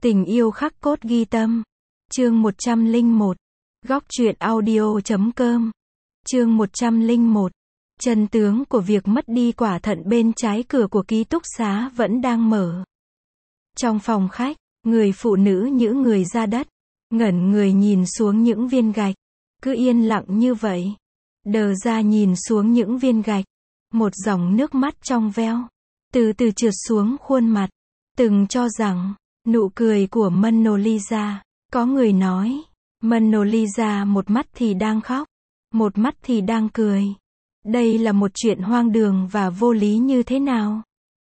Tình yêu khắc cốt ghi tâm. Chương 101. Góc truyện audio.com. Chương 101. Chân tướng của việc mất đi quả thận bên trái cửa của ký túc xá vẫn đang mở. Trong phòng khách, người phụ nữ nhữ người ra đất, ngẩn người nhìn xuống những viên gạch, cứ yên lặng như vậy. Đờ ra nhìn xuống những viên gạch, một dòng nước mắt trong veo, từ từ trượt xuống khuôn mặt. Từng cho rằng, nụ cười của Mona Lisa, có người nói, Mona Lisa một mắt thì đang khóc, một mắt thì đang cười. Đây là một chuyện hoang đường và vô lý như thế nào?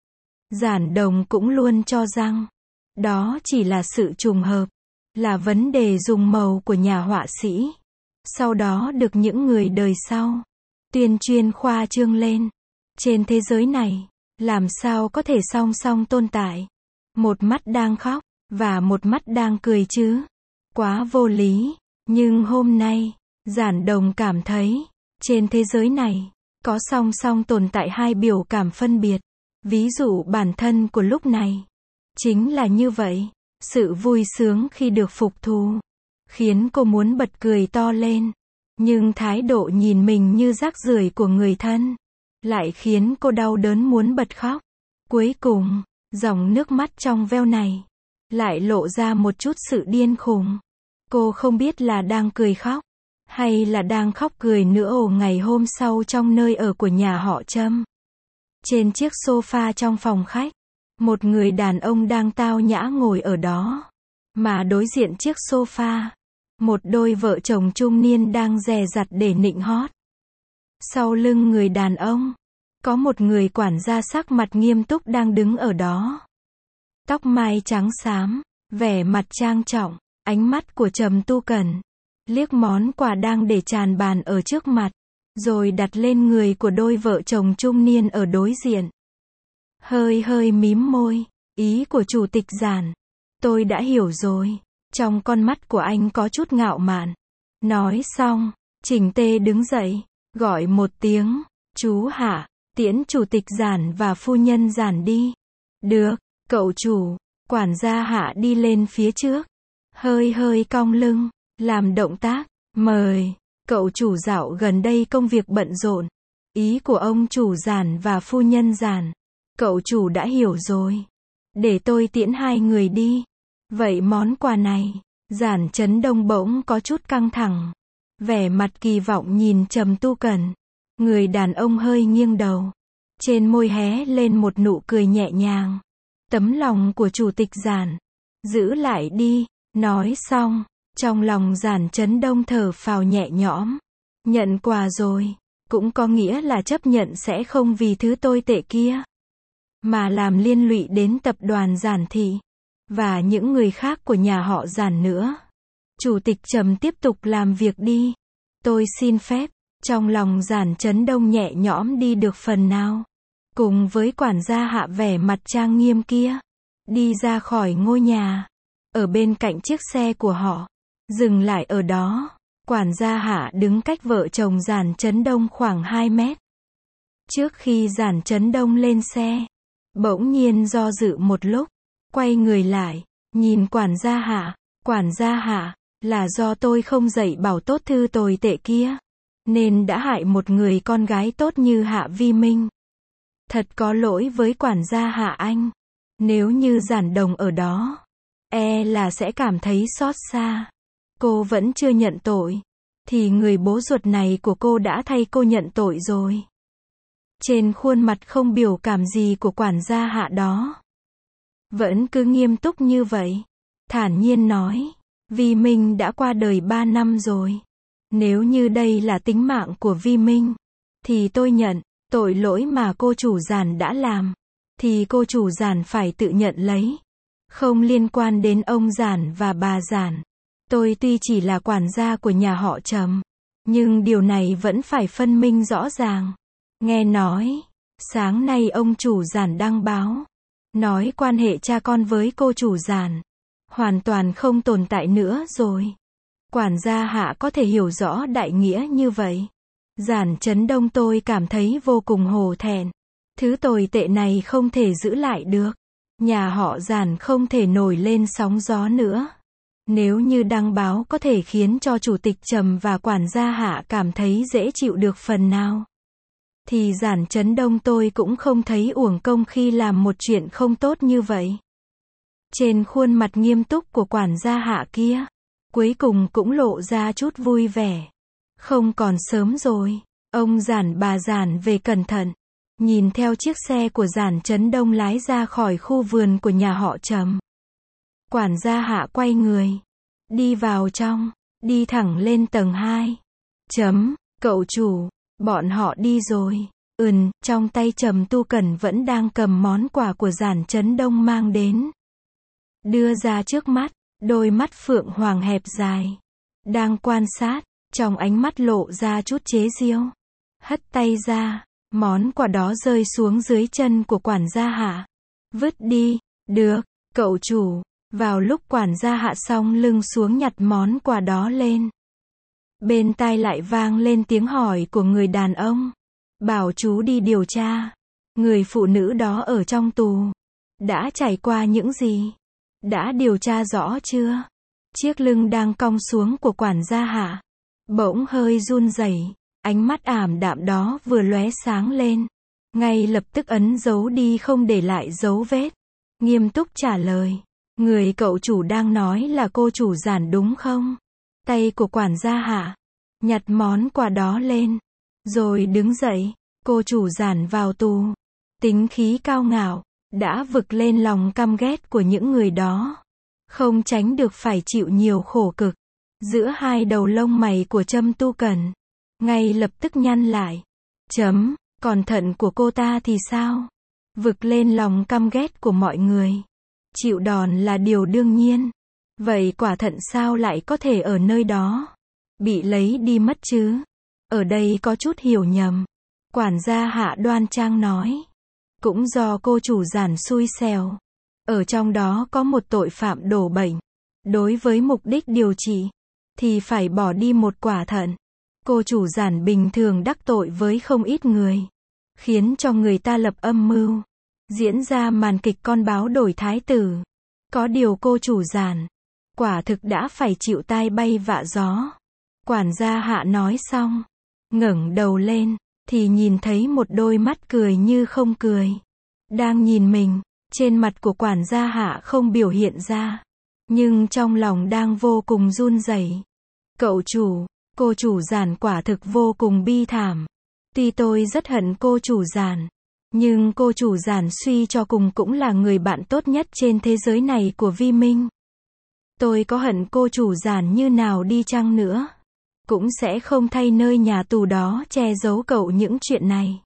Giản Đồng cũng luôn cho rằng, đó chỉ là sự trùng hợp, là vấn đề dùng màu của nhà họa sĩ. Sau đó được những người đời sau tuyên truyền khoa trương lên. Trên thế giới này, làm sao có thể song song tồn tại một mắt đang khóc và một mắt đang cười chứ? Quá vô lý. Nhưng hôm nay, Giản Đồng cảm thấy, trên thế giới này, có song song tồn tại hai biểu cảm phân biệt. Ví dụ bản thân của lúc này, chính là như vậy. Sự vui sướng khi được phục thù, khiến cô muốn bật cười to lên. Nhưng thái độ nhìn mình như rác rưởi của người thân, lại khiến cô đau đớn muốn bật khóc. Cuối cùng, dòng nước mắt trong veo này, lại lộ ra một chút sự điên khùng. Cô không biết là đang cười khóc, hay là đang khóc cười nữa. Ngày hôm sau trong nơi ở của nhà họ Trâm, trên chiếc sofa trong phòng khách, một người đàn ông đang tao nhã ngồi ở đó. Mà đối diện chiếc sofa, một đôi vợ chồng trung niên đang dè dặt để nịnh hót. Sau lưng người đàn ông, có một người quản gia sắc mặt nghiêm túc đang đứng ở đó. Tóc mai trắng xám, vẻ mặt trang trọng, ánh mắt của Trầm Tu Cẩn liếc món quà đang để tràn bàn ở trước mặt, rồi đặt lên người của đôi vợ chồng trung niên ở đối diện. Hơi hơi mím môi, ý của chủ tịch Giản, tôi đã hiểu rồi. Trong con mắt của anh có chút ngạo mạn. Nói xong, Trình Tê đứng dậy, gọi một tiếng, chú Hạ, tiễn chủ tịch Giản và phu nhân Giản đi. Được, cậu chủ. Quản gia Hạ đi lên phía trước, hơi hơi cong lưng, làm động tác, mời. Cậu chủ dạo gần đây công việc bận rộn. Ý của ông chủ Giản và phu nhân Giản, cậu chủ đã hiểu rồi. Để tôi tiễn hai người đi. Vậy món quà này, Giản Chấn Đông bỗng có chút căng thẳng, vẻ mặt kỳ vọng nhìn Trầm Tu Cẩn. Người đàn ông hơi nghiêng đầu, trên môi hé lên một nụ cười nhẹ nhàng. Tấm lòng của chủ tịch Giản, giữ lại đi. Nói xong, trong lòng Giản Chấn Đông thở phào nhẹ nhõm. Nhận quà rồi, cũng có nghĩa là chấp nhận sẽ không vì thứ tồi tệ kia mà làm liên lụy đến tập đoàn Giản Thị và những người khác của nhà họ Giản nữa. Chủ tịch Trầm tiếp tục làm việc đi. Tôi xin phép. Trong lòng Giản Chấn Đông nhẹ nhõm đi được phần nào. Cùng với quản gia Hạ vẻ mặt trang nghiêm kia, đi ra khỏi ngôi nhà. Ở bên cạnh chiếc xe của họ, dừng lại ở đó. Quản gia Hạ đứng cách vợ chồng Giản Chấn Đông khoảng 2 mét. Trước khi Giản Chấn Đông lên xe, bỗng nhiên do dự một lúc, quay người lại, nhìn quản gia Hạ. Quản gia Hạ, là do tôi không dạy bảo tốt thư tồi tệ kia, nên đã hại một người con gái tốt như Hạ Vi Minh. Thật có lỗi với quản gia Hạ anh. Nếu như Giản Đồng ở đó, là sẽ cảm thấy xót xa. Cô vẫn chưa nhận tội, thì người bố ruột này của cô đã thay cô nhận tội rồi. Trên khuôn mặt không biểu cảm gì của quản gia Hạ đó, vẫn cứ nghiêm túc như vậy, thản nhiên nói, Vi Minh đã qua đời 3 năm rồi. Nếu như đây là tính mạng của Vi Minh, thì tôi nhận, tội lỗi mà cô chủ Giản đã làm, thì cô chủ Giản phải tự nhận lấy. Không liên quan đến ông Giản và bà Giản. Tôi tuy chỉ là quản gia của nhà họ Trầm, nhưng điều này vẫn phải phân minh rõ ràng. Nghe nói, sáng nay ông chủ Giản đăng báo, nói quan hệ cha con với cô chủ Giản hoàn toàn không tồn tại nữa rồi. Quản gia Hạ có thể hiểu rõ đại nghĩa như vậy. Giản Chấn Đông tôi cảm thấy vô cùng hổ thẹn. Thứ tồi tệ này không thể giữ lại được. Nhà họ Giản không thể nổi lên sóng gió nữa. Nếu như đăng báo có thể khiến cho chủ tịch Trầm và quản gia Hạ cảm thấy dễ chịu được phần nào, thì Giản Chấn Đông tôi cũng không thấy uổng công khi làm một chuyện không tốt như vậy. Trên khuôn mặt nghiêm túc của quản gia Hạ kia, cuối cùng cũng lộ ra chút vui vẻ. Không còn sớm rồi, ông Giản bà Giản về cẩn thận. Nhìn theo chiếc xe của Giản Chấn Đông lái ra khỏi khu vườn của nhà họ Trầm. Quản gia Hạ quay người, đi vào trong, đi thẳng lên tầng 2. Cậu chủ, bọn họ đi rồi. Trong tay Trầm Tu Cẩn vẫn đang cầm món quà của Giản Chấn Đông mang đến. Đưa ra trước mắt, đôi mắt phượng hoàng hẹp dài. Đang quan sát, trong ánh mắt lộ ra chút chế giễu. Hất tay ra, món quà đó rơi xuống dưới chân của quản gia Hạ. Vứt đi, được, cậu chủ. Vào lúc quản gia Hạ xong lưng xuống nhặt món quà đó lên. Bên tai lại vang lên tiếng hỏi của người đàn ông. Bảo chú đi điều tra. Người phụ nữ đó ở trong tù. Đã trải qua những gì? Đã điều tra rõ chưa? Chiếc lưng đang cong xuống của quản gia Hạ bỗng hơi run rẩy, ánh mắt ảm đạm đó vừa lóe sáng lên. Ngay lập tức ấn dấu đi không để lại dấu vết. Nghiêm túc trả lời. Người cậu chủ đang nói là cô chủ Giản đúng không? Tay của quản gia Hạ nhặt món quà đó lên, rồi đứng dậy. Cô chủ Giản vào tù, tính khí cao ngạo, đã vực lên lòng căm ghét của những người đó. Không tránh được phải chịu nhiều khổ cực. Giữa hai đầu lông mày của Trầm Tu Cẩn ngay lập tức nhăn lại. Còn thận của cô ta thì sao? Vực lên lòng căm ghét của mọi người. Chịu đòn là điều đương nhiên. Vậy quả thận sao lại có thể ở nơi đó? Bị lấy đi mất chứ? Ở đây có chút hiểu nhầm. Quản gia Hạ đoan trang nói. Cũng do cô chủ Giản xui xẻo. Ở trong đó có một tội phạm đổ bệnh. Đối với mục đích điều trị, thì phải bỏ đi một quả thận. Cô chủ Giản bình thường đắc tội với không ít người. Khiến cho người ta lập âm mưu. Diễn ra màn kịch con báo đổi thái tử. Có điều cô chủ Giản quả thực đã phải chịu tai bay vạ gió. Quản gia Hạ nói xong, ngẩng đầu lên, thì nhìn thấy một đôi mắt cười như không cười. Đang nhìn mình, trên mặt của quản gia Hạ không biểu hiện ra. Nhưng trong lòng đang vô cùng run rẩy. Cậu chủ, cô chủ Giản quả thực vô cùng bi thảm. Tuy tôi rất hận cô chủ Giản, nhưng cô chủ Giản suy cho cùng cũng là người bạn tốt nhất trên thế giới này của Vi Minh. Tôi có hận cô chủ Giản như nào đi chăng nữa, cũng sẽ không thay nơi nhà tù đó che giấu cậu những chuyện này.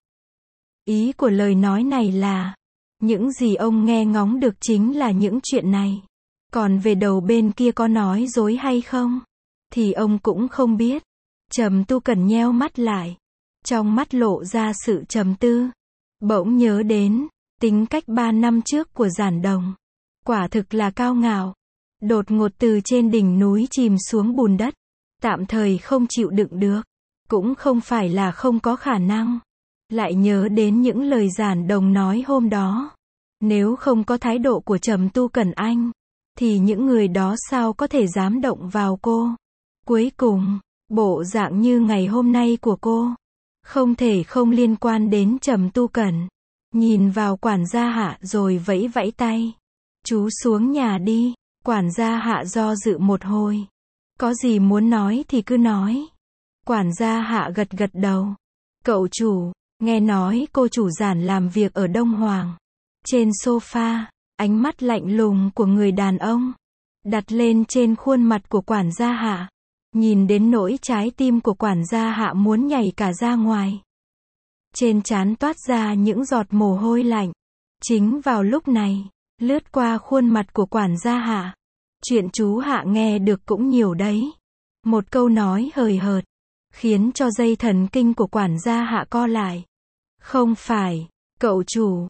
Ý của lời nói này là, những gì ông nghe ngóng được chính là những chuyện này. Còn về đầu bên kia có nói dối hay không, thì ông cũng không biết. Trầm Tu Cẩn nheo mắt lại. Trong mắt lộ ra sự trầm tư. Bỗng nhớ đến, tính cách 3 năm trước của Giản Đồng. Quả thực là cao ngạo. Đột ngột từ trên đỉnh núi chìm xuống bùn đất. Tạm thời không chịu đựng được. Cũng không phải là không có khả năng. Lại nhớ đến những lời Giản Đồng nói hôm đó. Nếu không có thái độ của Trầm Tu Cẩn anh, thì những người đó sao có thể dám động vào cô. Cuối cùng, bộ dạng như ngày hôm nay của cô, không thể không liên quan đến Trầm Tu Cẩn. Nhìn vào quản gia Hạ rồi vẫy vẫy tay. Chú xuống nhà đi. Quản gia Hạ do dự một hồi. Có gì muốn nói thì cứ nói. Quản gia Hạ gật gật đầu. Cậu chủ, nghe nói cô chủ Giản làm việc ở Đông Hoàng. Trên sofa, ánh mắt lạnh lùng của người đàn ông đặt lên trên khuôn mặt của quản gia Hạ. Nhìn đến nỗi trái tim của quản gia Hạ muốn nhảy cả ra ngoài. Trên trán toát ra những giọt mồ hôi lạnh. Chính vào lúc này, lướt qua khuôn mặt của quản gia Hạ. Chuyện chú Hạ nghe được cũng nhiều đấy. Một câu nói hời hợt, khiến cho dây thần kinh của quản gia Hạ co lại. Không phải, cậu chủ,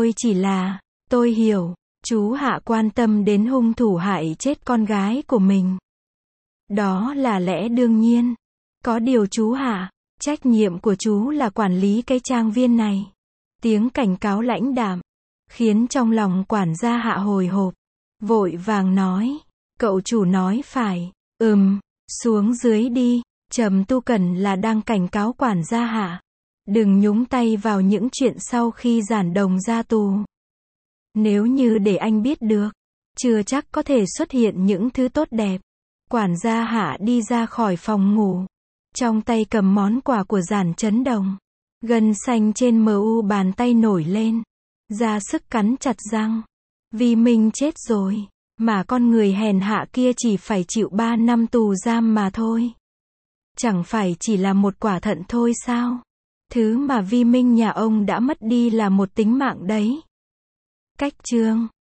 tôi hiểu, chú Hạ quan tâm đến hung thủ hại chết con gái của mình. Đó là lẽ đương nhiên. Có điều chú Hạ, trách nhiệm của chú là quản lý cái trang viên này. Tiếng cảnh cáo lãnh đạm, khiến trong lòng quản gia Hạ hồi hộp, vội vàng nói, cậu chủ nói phải, xuống dưới đi. Trầm Tu Cần là đang cảnh cáo quản gia Hạ, đừng nhúng tay vào những chuyện sau khi Giản Đồng ra tù. Nếu như để anh biết được, chưa chắc có thể xuất hiện những thứ tốt đẹp. Quản gia Hạ đi ra khỏi phòng ngủ, trong tay cầm món quà của Giản Chấn Đồng. Gân xanh trên mu bàn tay nổi lên, ra sức cắn chặt răng. Vi Minh chết rồi, mà con người hèn hạ kia chỉ phải chịu 3 năm tù giam mà thôi. Chẳng phải chỉ là một quả thận thôi sao? Thứ mà Vi Minh nhà ông đã mất đi là một tính mạng đấy. Cách chương